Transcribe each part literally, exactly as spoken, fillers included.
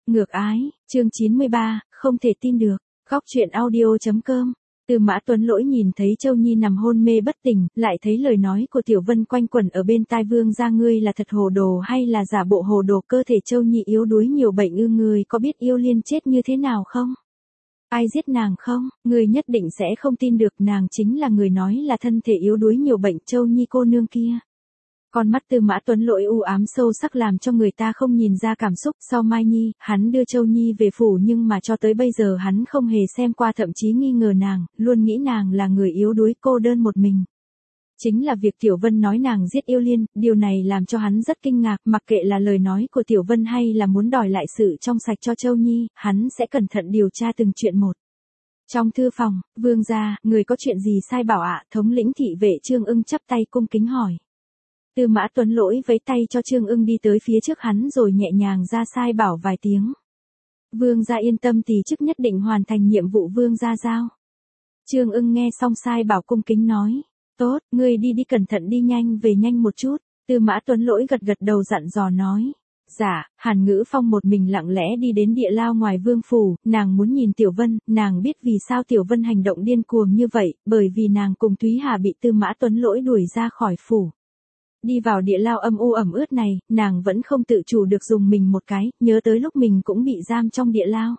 Ngược ái, chương chín mươi ba, không thể tin được. Góc truyện audio chấm com. Tư Mã Tuấn Lỗi nhìn thấy Châu Nhi nằm hôn mê bất tỉnh, lại thấy lời nói của Tiểu Vân quanh quẩn ở bên tai vương gia, ngươi là thật hồ đồ hay là giả bộ hồ đồ, cơ thể Châu Nhi yếu đuối nhiều bệnh ư, ngươi có biết Yêu Liên chết như thế nào không? Ai giết nàng không? Ngươi nhất định sẽ không tin được, nàng chính là người nói là thân thể yếu đuối nhiều bệnh Châu Nhi cô nương kia. Con mắt Tư Mã Tuấn Lỗi u ám sâu sắc làm cho người ta không nhìn ra cảm xúc. Sau Mai Nhi, hắn đưa Châu Nhi về phủ nhưng mà cho tới bây giờ hắn không hề xem qua, thậm chí nghi ngờ nàng, luôn nghĩ nàng là người yếu đuối cô đơn một mình. Chính là việc Tiểu Vân nói nàng giết Yêu Liên, điều này làm cho hắn rất kinh ngạc, mặc kệ là lời nói của Tiểu Vân hay là muốn đòi lại sự trong sạch cho Châu Nhi, hắn sẽ cẩn thận điều tra từng chuyện một. Trong thư phòng, vương gia, người có chuyện gì sai bảo ạ? Thống lĩnh thị vệ Trương Ưng chắp tay cung kính hỏi. Tư Mã Tuấn Lỗi vẫy tay cho Trương Ưng đi tới phía trước hắn rồi nhẹ nhàng ra sai bảo vài tiếng. Vương gia yên tâm, tỳ chức nhất định hoàn thành nhiệm vụ vương gia giao. Trương Ưng nghe xong sai bảo cung kính nói. Tốt, ngươi đi đi cẩn thận đi, nhanh về nhanh một chút. Tư Mã Tuấn Lỗi gật gật đầu dặn dò nói. Dạ. Hàn Ngữ Phong một mình lặng lẽ đi đến địa lao ngoài vương phủ, nàng muốn nhìn Tiểu Vân, nàng biết vì sao Tiểu Vân hành động điên cuồng như vậy, bởi vì nàng cùng Thúy Hà bị Tư Mã Tuấn Lỗi đuổi ra khỏi phủ. Đi vào địa lao âm u ẩm ướt này, nàng vẫn không tự chủ được dùng mình một cái, nhớ tới lúc mình cũng bị giam trong địa lao.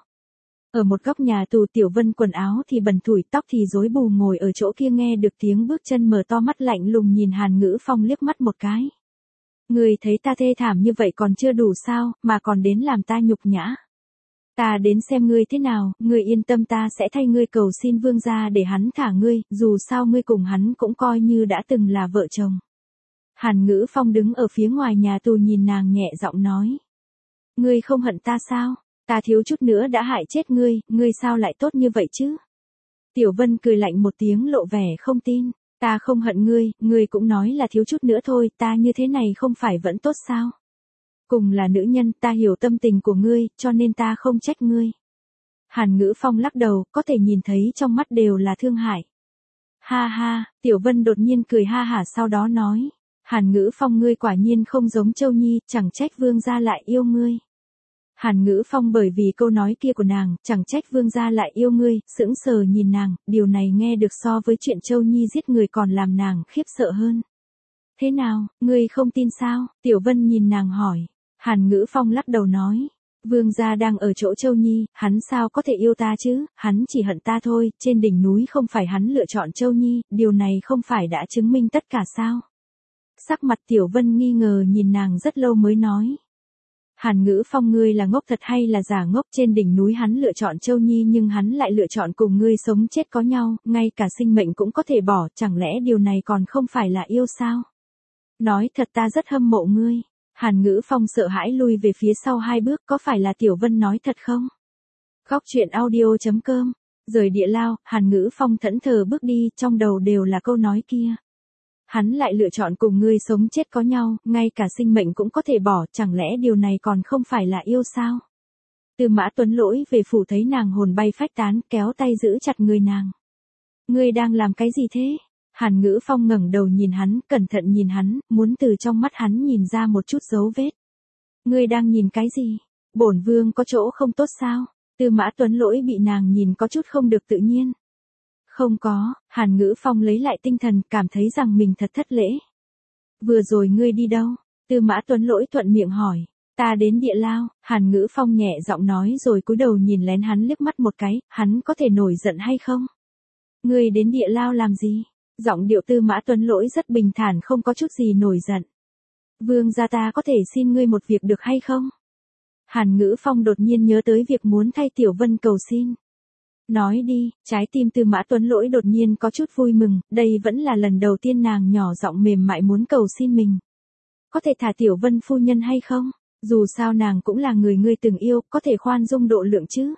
Ở một góc nhà tù, Tiểu Vân quần áo thì bẩn thủi, tóc thì rối bù, ngồi ở chỗ kia nghe được tiếng bước chân, mở to mắt lạnh lùng nhìn Hàn Ngữ Phong liếc mắt một cái. Người thấy ta thê thảm như vậy còn chưa đủ sao, mà còn đến làm ta nhục nhã. Ta đến xem ngươi thế nào, ngươi yên tâm, ta sẽ thay ngươi cầu xin vương gia để hắn thả ngươi, dù sao ngươi cùng hắn cũng coi như đã từng là vợ chồng. Hàn Ngữ Phong đứng ở phía ngoài nhà tù nhìn nàng nhẹ giọng nói. Ngươi không hận ta sao? Ta thiếu chút nữa đã hại chết ngươi, ngươi sao lại tốt như vậy chứ? Tiểu Vân cười lạnh một tiếng lộ vẻ không tin. Ta không hận ngươi, ngươi cũng nói là thiếu chút nữa thôi, ta như thế này không phải vẫn tốt sao? Cùng là nữ nhân, ta hiểu tâm tình của ngươi, cho nên ta không trách ngươi. Hàn Ngữ Phong lắc đầu, có thể nhìn thấy trong mắt đều là thương hại. Ha ha, Tiểu Vân đột nhiên cười ha hả, sau đó nói. Hàn Ngữ Phong, ngươi quả nhiên không giống Châu Nhi, chẳng trách vương gia lại yêu ngươi. Hàn Ngữ Phong bởi vì câu nói kia của nàng, chẳng trách vương gia lại yêu ngươi, sững sờ nhìn nàng, điều này nghe được so với chuyện Châu Nhi giết người còn làm nàng khiếp sợ hơn. Thế nào, ngươi không tin sao? Tiểu Vân nhìn nàng hỏi. Hàn Ngữ Phong lắc đầu nói. Vương gia đang ở chỗ Châu Nhi, hắn sao có thể yêu ta chứ, hắn chỉ hận ta thôi, trên đỉnh núi không phải hắn lựa chọn Châu Nhi, điều này không phải đã chứng minh tất cả sao? Sắc mặt Tiểu Vân nghi ngờ nhìn nàng rất lâu mới nói. Hàn Ngữ Phong, ngươi là ngốc thật hay là giả ngốc? Trên đỉnh núi hắn lựa chọn Châu Nhi nhưng hắn lại lựa chọn cùng ngươi sống chết có nhau, ngay cả sinh mệnh cũng có thể bỏ, chẳng lẽ điều này còn không phải là yêu sao? Nói thật, ta rất hâm mộ ngươi. Hàn Ngữ Phong sợ hãi lui về phía sau hai bước, có phải là Tiểu Vân nói thật không? Góc truyện audio chấm com. Rời địa lao, Hàn Ngữ Phong thẫn thờ bước đi, trong đầu đều là câu nói kia. Hắn lại lựa chọn cùng ngươi sống chết có nhau, ngay cả sinh mệnh cũng có thể bỏ, chẳng lẽ điều này còn không phải là yêu sao? Tư Mã Tuấn Lỗi về phủ thấy nàng hồn bay phách tán, kéo tay giữ chặt người nàng. Ngươi đang làm cái gì thế? Hàn Ngữ Phong ngẩng đầu nhìn hắn, cẩn thận nhìn hắn, muốn từ trong mắt hắn nhìn ra một chút dấu vết. Ngươi đang nhìn cái gì? Bổn vương có chỗ không tốt sao? Tư Mã Tuấn Lỗi bị nàng nhìn có chút không được tự nhiên. Không có, Hàn Ngữ Phong lấy lại tinh thần, cảm thấy rằng mình thật thất lễ. Vừa rồi ngươi đi đâu? Tư Mã Tuấn Lỗi thuận miệng hỏi. Ta đến địa lao, Hàn Ngữ Phong nhẹ giọng nói rồi cúi đầu nhìn lén hắn liếc mắt một cái, hắn có thể nổi giận hay không? Ngươi đến địa lao làm gì? Giọng điệu Tư Mã Tuấn Lỗi rất bình thản, không có chút gì nổi giận. Vương gia, ta có thể xin ngươi một việc được hay không? Hàn Ngữ Phong đột nhiên nhớ tới việc muốn thay Tiểu Vân cầu xin. Nói đi, trái tim Tư Mã Tuấn Lỗi đột nhiên có chút vui mừng, đây vẫn là lần đầu tiên nàng nhỏ giọng mềm mại muốn cầu xin mình. Có thể thả Tiểu Vân phu nhân hay không? Dù sao nàng cũng là người ngươi từng yêu, có thể khoan dung độ lượng chứ?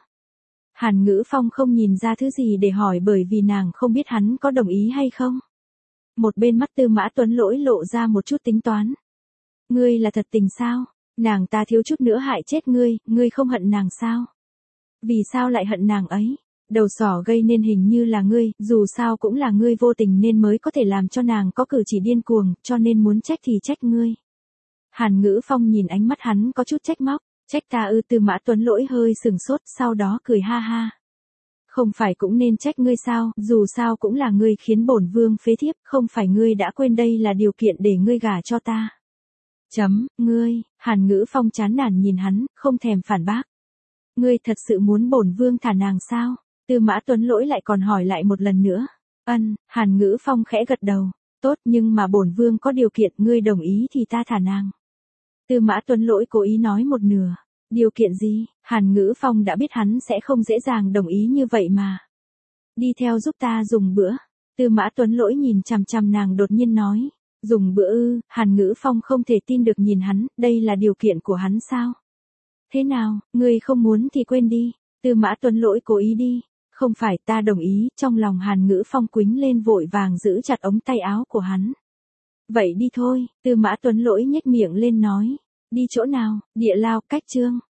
Hàn Ngữ Phong không nhìn ra thứ gì để hỏi bởi vì nàng không biết hắn có đồng ý hay không. Một bên mắt Tư Mã Tuấn Lỗi lộ ra một chút tính toán. Ngươi là thật tình sao? Nàng ta thiếu chút nữa hại chết ngươi, ngươi không hận nàng sao? Vì sao lại hận nàng ấy? Đầu sỏ gây nên hình như là ngươi, dù sao cũng là ngươi vô tình nên mới có thể làm cho nàng có cử chỉ điên cuồng, cho nên muốn trách thì trách ngươi. Hàn Ngữ Phong nhìn ánh mắt hắn có chút trách móc, Trách ta ư? Tư Mã Tuấn Lỗi hơi sừng sốt, sau đó cười ha ha. Không phải cũng nên trách ngươi sao, dù sao cũng là ngươi khiến bổn vương phế thiếp, không phải ngươi đã quên đây là điều kiện để ngươi gả cho ta. Chấm, ngươi, Hàn Ngữ Phong chán nản nhìn hắn, không thèm phản bác. Ngươi thật sự muốn bổn vương thả nàng sao? Tư Mã Tuấn Lỗi lại còn hỏi lại một lần nữa. Ân, Hàn Ngữ Phong khẽ gật đầu. Tốt, nhưng mà bổn vương có điều kiện, ngươi đồng ý thì ta thả nàng. Tư Mã Tuấn Lỗi cố ý nói một nửa. Điều kiện gì? Hàn Ngữ Phong đã biết hắn sẽ không dễ dàng đồng ý như vậy mà. Đi theo giúp ta dùng bữa. Tư Mã Tuấn Lỗi nhìn chằm chằm nàng đột nhiên nói. Dùng bữa ư? Hàn Ngữ Phong không thể tin được nhìn hắn, đây là điều kiện của hắn sao? Thế nào, ngươi không muốn thì quên đi. Tư Mã Tuấn Lỗi cố ý đi. Không phải, ta đồng ý. Trong lòng Hàn Ngữ Phong quýnh lên vội vàng giữ chặt ống tay áo của hắn. Vậy đi thôi. Tư Mã Tuấn Lỗi nhếch miệng lên nói. Đi chỗ nào? Địa lao, Cách Trương.